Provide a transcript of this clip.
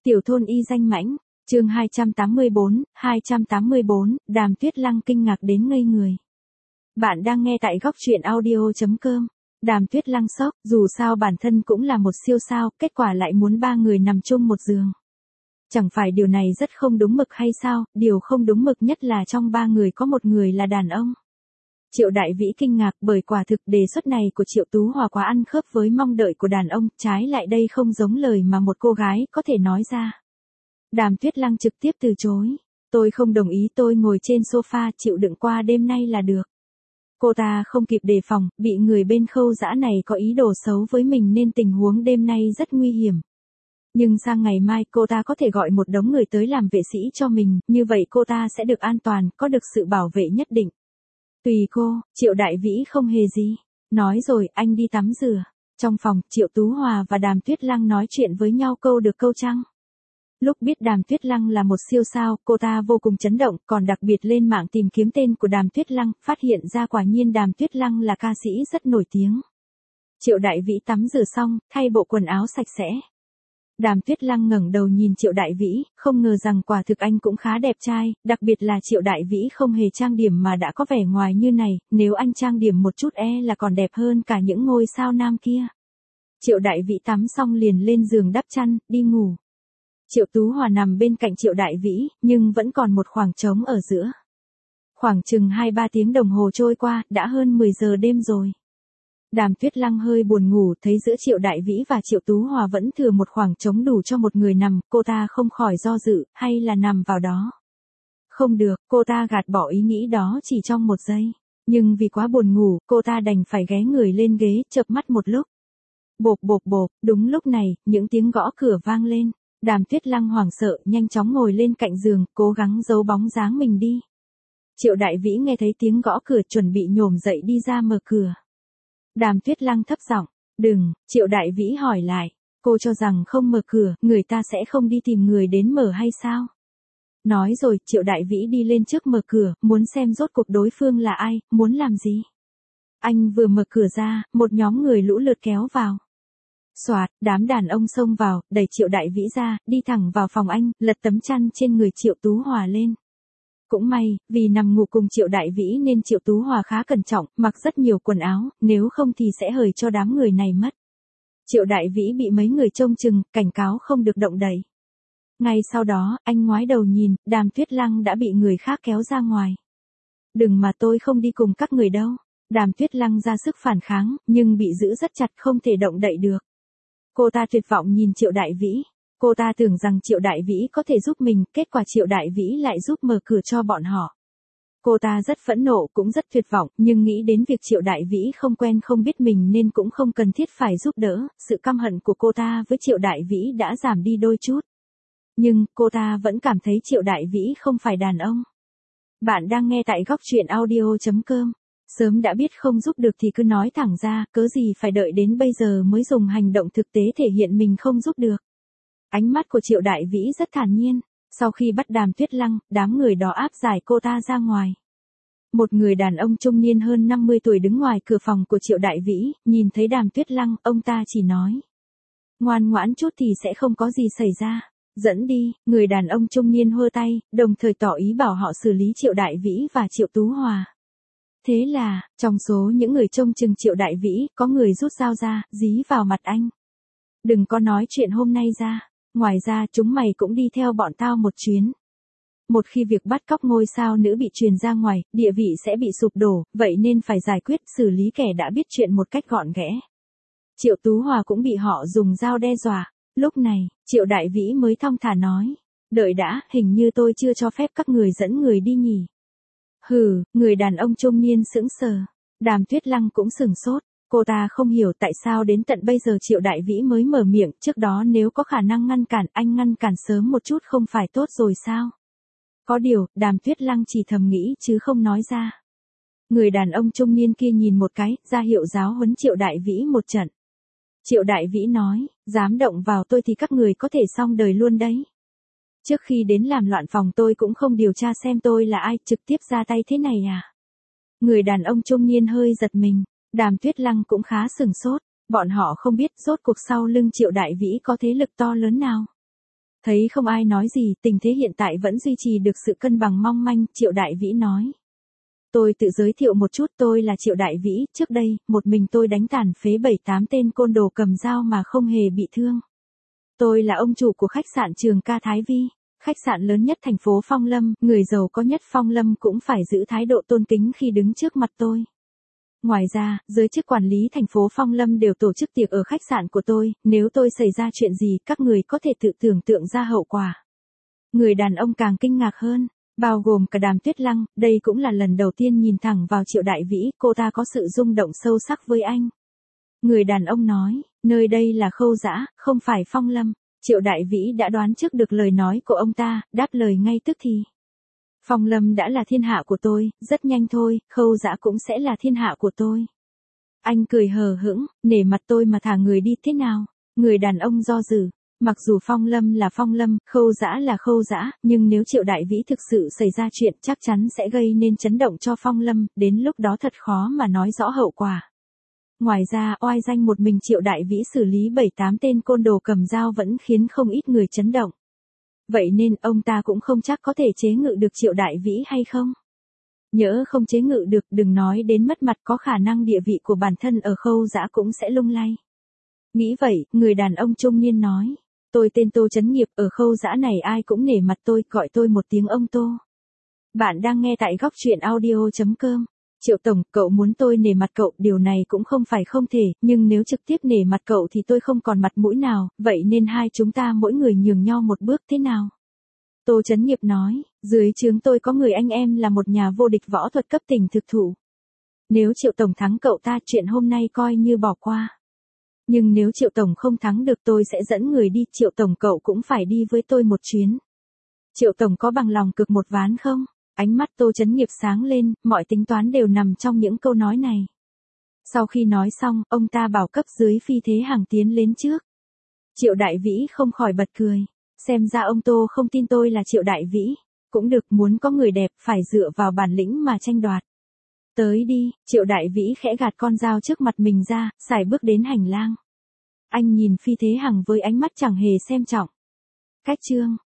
Tiểu thôn y danh mãnh, chương 284, Đàm Tuyết Lăng kinh ngạc đến ngây người. Bạn đang nghe tại góc truyện audio.com. Đàm Tuyết Lăng sốc, dù sao bản thân cũng là một siêu sao, kết quả lại muốn ba người nằm chung một giường. Chẳng phải điều này rất không đúng mực hay sao, điều không đúng mực nhất là trong ba người có một người là đàn ông. Triệu Đại Vĩ kinh ngạc bởi quả thực đề xuất này của Triệu Tú Hòa quá ăn khớp với mong đợi của đàn ông, trái lại đây không giống lời mà một cô gái có thể nói ra. Đàm Tuyết Lăng trực tiếp từ chối. Tôi không đồng ý, tôi ngồi trên sofa chịu đựng qua đêm nay là được. Cô ta không kịp đề phòng, bị người bên Khâu Dã này có ý đồ xấu với mình nên tình huống đêm nay rất nguy hiểm. Nhưng sang ngày mai cô ta có thể gọi một đống người tới làm vệ sĩ cho mình, như vậy cô ta sẽ được an toàn, có được sự bảo vệ nhất định. Tùy cô, Triệu Đại Vĩ không hề gì. Nói rồi, anh đi tắm rửa. Trong phòng, Triệu Tú Hòa và Đàm Tuyết Lăng nói chuyện với nhau câu được câu trăng. Lúc biết Đàm Tuyết Lăng là một siêu sao, cô ta vô cùng chấn động, còn đặc biệt lên mạng tìm kiếm tên của Đàm Tuyết Lăng, phát hiện ra quả nhiên Đàm Tuyết Lăng là ca sĩ rất nổi tiếng. Triệu Đại Vĩ tắm rửa xong, thay bộ quần áo sạch sẽ. Đàm Tuyết Lăng ngẩng đầu nhìn Triệu Đại Vĩ, không ngờ rằng quả thực anh cũng khá đẹp trai, đặc biệt là Triệu Đại Vĩ không hề trang điểm mà đã có vẻ ngoài như này, nếu anh trang điểm một chút là còn đẹp hơn cả những ngôi sao nam kia. Triệu Đại Vĩ tắm xong liền lên giường đắp chăn, đi ngủ. Triệu Tú Hòa nằm bên cạnh Triệu Đại Vĩ, nhưng vẫn còn một khoảng trống ở giữa. Khoảng chừng 2-3 tiếng đồng hồ trôi qua, đã hơn 10 giờ đêm rồi. Đàm Tuyết Lăng hơi buồn ngủ, thấy giữa Triệu Đại Vĩ và Triệu Tú Hòa vẫn thừa một khoảng trống đủ cho một người nằm, cô ta không khỏi do dự, hay là nằm vào đó. Không được, cô ta gạt bỏ ý nghĩ đó chỉ trong một giây. Nhưng vì quá buồn ngủ, cô ta đành phải ghé người lên ghế, chợp mắt một lúc. Bộp bộp bộp, đúng lúc này, những tiếng gõ cửa vang lên. Đàm Tuyết Lăng hoảng sợ, nhanh chóng ngồi lên cạnh giường, cố gắng giấu bóng dáng mình đi. Triệu Đại Vĩ nghe thấy tiếng gõ cửa chuẩn bị nhổm dậy đi ra mở cửa. Đàm Tuyết Lăng thấp giọng, đừng, Triệu Đại Vĩ hỏi lại, cô cho rằng không mở cửa, người ta sẽ không đi tìm người đến mở hay sao? Nói rồi, Triệu Đại Vĩ đi lên trước mở cửa, muốn xem rốt cuộc đối phương là ai, muốn làm gì. Anh vừa mở cửa ra, một nhóm người lũ lượt kéo vào. Soạt, đám đàn ông xông vào, đẩy Triệu Đại Vĩ ra, đi thẳng vào phòng anh, lật tấm chăn trên người Triệu Tú Hòa lên. Cũng may, vì nằm ngủ cùng Triệu Đại Vĩ nên Triệu Tú Hòa khá cẩn trọng, mặc rất nhiều quần áo, nếu không thì sẽ hời cho đám người này mất. Triệu Đại Vĩ bị mấy người trông chừng, cảnh cáo không được động đậy. Ngay sau đó, anh ngoái đầu nhìn, Đàm Tuyết Lăng đã bị người khác kéo ra ngoài. Đừng mà tôi không đi cùng các người đâu. Đàm Tuyết Lăng ra sức phản kháng, nhưng bị giữ rất chặt không thể động đậy được. Cô ta tuyệt vọng nhìn Triệu Đại Vĩ. Cô ta tưởng rằng Triệu Đại Vĩ có thể giúp mình, kết quả Triệu Đại Vĩ lại giúp mở cửa cho bọn họ. Cô ta rất phẫn nộ cũng rất tuyệt vọng, nhưng nghĩ đến việc Triệu Đại Vĩ không quen không biết mình nên cũng không cần thiết phải giúp đỡ, sự căm hận của cô ta với Triệu Đại Vĩ đã giảm đi đôi chút. Nhưng, cô ta vẫn cảm thấy Triệu Đại Vĩ không phải đàn ông. Bạn đang nghe tại góc truyện audio.com. Sớm đã biết không giúp được thì cứ nói thẳng ra, cớ gì phải đợi đến bây giờ mới dùng hành động thực tế thể hiện mình không giúp được. Ánh mắt của Triệu Đại Vĩ rất thản nhiên. Sau khi bắt Đàm Tuyết Lăng, đám người đó áp giải cô ta ra ngoài. Một người đàn ông trung niên hơn 50 tuổi đứng ngoài cửa phòng của Triệu Đại Vĩ, nhìn thấy Đàm Tuyết Lăng, ông ta chỉ nói. Ngoan ngoãn chút thì sẽ không có gì xảy ra. Dẫn đi, người đàn ông trung niên hơ tay, đồng thời tỏ ý bảo họ xử lý Triệu Đại Vĩ và Triệu Tú Hòa. Thế là, trong số những người trông chừng Triệu Đại Vĩ, có người rút dao ra, dí vào mặt anh. Đừng có nói chuyện hôm nay ra. Ngoài ra chúng mày cũng đi theo bọn tao một chuyến. Một khi việc bắt cóc ngôi sao nữ bị truyền ra ngoài, địa vị sẽ bị sụp đổ, vậy nên phải giải quyết, xử lý kẻ đã biết chuyện một cách gọn ghẽ. Triệu Tú Hòa cũng bị họ dùng dao đe dọa. Lúc này, Triệu Đại Vĩ mới thong thả nói. Đợi đã, hình như tôi chưa cho phép các người dẫn người đi nhỉ. Hừ, người đàn ông trung niên sững sờ. Đàm Tuyết Lăng cũng sửng sốt. Cô ta không hiểu tại sao đến tận bây giờ Triệu Đại Vĩ mới mở miệng, trước đó nếu có khả năng ngăn cản, anh ngăn cản sớm một chút không phải tốt rồi sao? Có điều, Đàm Tuyết Lăng chỉ thầm nghĩ chứ không nói ra. Người đàn ông trung niên kia nhìn một cái, ra hiệu giáo huấn Triệu Đại Vĩ một trận. Triệu Đại Vĩ nói, dám động vào tôi thì các người có thể xong đời luôn đấy. Trước khi đến làm loạn phòng tôi cũng không điều tra xem tôi là ai, trực tiếp ra tay thế này à? Người đàn ông trung niên hơi giật mình. Đàm Tuyết Lăng cũng khá sửng sốt, bọn họ không biết rốt cuộc sau lưng Triệu Đại Vĩ có thế lực to lớn nào. Thấy không ai nói gì, tình thế hiện tại vẫn duy trì được sự cân bằng mong manh, Triệu Đại Vĩ nói. Tôi tự giới thiệu một chút, tôi là Triệu Đại Vĩ, trước đây, một mình tôi đánh tàn phế 7-8 tên côn đồ cầm dao mà không hề bị thương. Tôi là ông chủ của khách sạn Trường Ca Thái Vi, khách sạn lớn nhất thành phố Phong Lâm, người giàu có nhất Phong Lâm cũng phải giữ thái độ tôn kính khi đứng trước mặt tôi. Ngoài ra, giới chức quản lý thành phố Phong Lâm đều tổ chức tiệc ở khách sạn của tôi, nếu tôi xảy ra chuyện gì các người có thể tự tưởng tượng ra hậu quả. Người đàn ông càng kinh ngạc hơn, bao gồm cả Đàm Tuyết Lăng, đây cũng là lần đầu tiên nhìn thẳng vào Triệu Đại Vĩ, cô ta có sự rung động sâu sắc với anh. Người đàn ông nói, nơi đây là Khâu Dã, không phải Phong Lâm. Triệu Đại Vĩ đã đoán trước được lời nói của ông ta, đáp lời ngay tức thì. Phong Lâm đã là thiên hạ của tôi, rất nhanh thôi, Khâu Dã cũng sẽ là thiên hạ của tôi. Anh cười hờ hững, nể mặt tôi mà thả người đi thế nào? Người đàn ông do dự. Mặc dù Phong Lâm là Phong Lâm, Khâu Dã là Khâu Dã, nhưng nếu Triệu Đại Vĩ thực sự xảy ra chuyện chắc chắn sẽ gây nên chấn động cho Phong Lâm, đến lúc đó thật khó mà nói rõ hậu quả. Ngoài ra, oai danh một mình Triệu Đại Vĩ xử lý 7-8 tên côn đồ cầm dao vẫn khiến không ít người chấn động. Vậy nên, ông ta cũng không chắc có thể chế ngự được Triệu Đại Vĩ hay không. Nhỡ không chế ngự được, đừng nói đến mất mặt, có khả năng địa vị của bản thân ở Khâu Dã cũng sẽ lung lay. Nghĩ vậy, người đàn ông trung niên nói. Tôi tên Tô Chấn Nghiệp, ở Khâu Dã này ai cũng nể mặt tôi, gọi tôi một tiếng ông Tô. Bạn đang nghe tại góc truyện audio.com. Triệu Tổng, cậu muốn tôi nể mặt cậu, điều này cũng không phải không thể, nhưng nếu trực tiếp nể mặt cậu thì tôi không còn mặt mũi nào, vậy nên hai chúng ta mỗi người nhường nhau một bước thế nào? Tô Chấn Nghiệp nói, dưới trướng tôi có người anh em là một nhà vô địch võ thuật cấp tỉnh thực thụ. Nếu Triệu Tổng thắng cậu ta, chuyện hôm nay coi như bỏ qua. Nhưng nếu Triệu Tổng không thắng được tôi sẽ dẫn người đi, Triệu Tổng cậu cũng phải đi với tôi một chuyến. Triệu Tổng có bằng lòng cược một ván không? Ánh mắt Tô Chấn Nghiệp sáng lên, mọi tính toán đều nằm trong những câu nói này. Sau khi nói xong, ông ta bảo cấp dưới Phi Thế Hằng tiến lên trước. Triệu Đại Vĩ không khỏi bật cười. Xem ra ông Tô không tin tôi là Triệu Đại Vĩ. Cũng được, muốn có người đẹp phải dựa vào bản lĩnh mà tranh đoạt. Tới đi, Triệu Đại Vĩ khẽ gạt con dao trước mặt mình ra, sải bước đến hành lang. Anh nhìn Phi Thế Hằng với ánh mắt chẳng hề xem trọng. Cách chương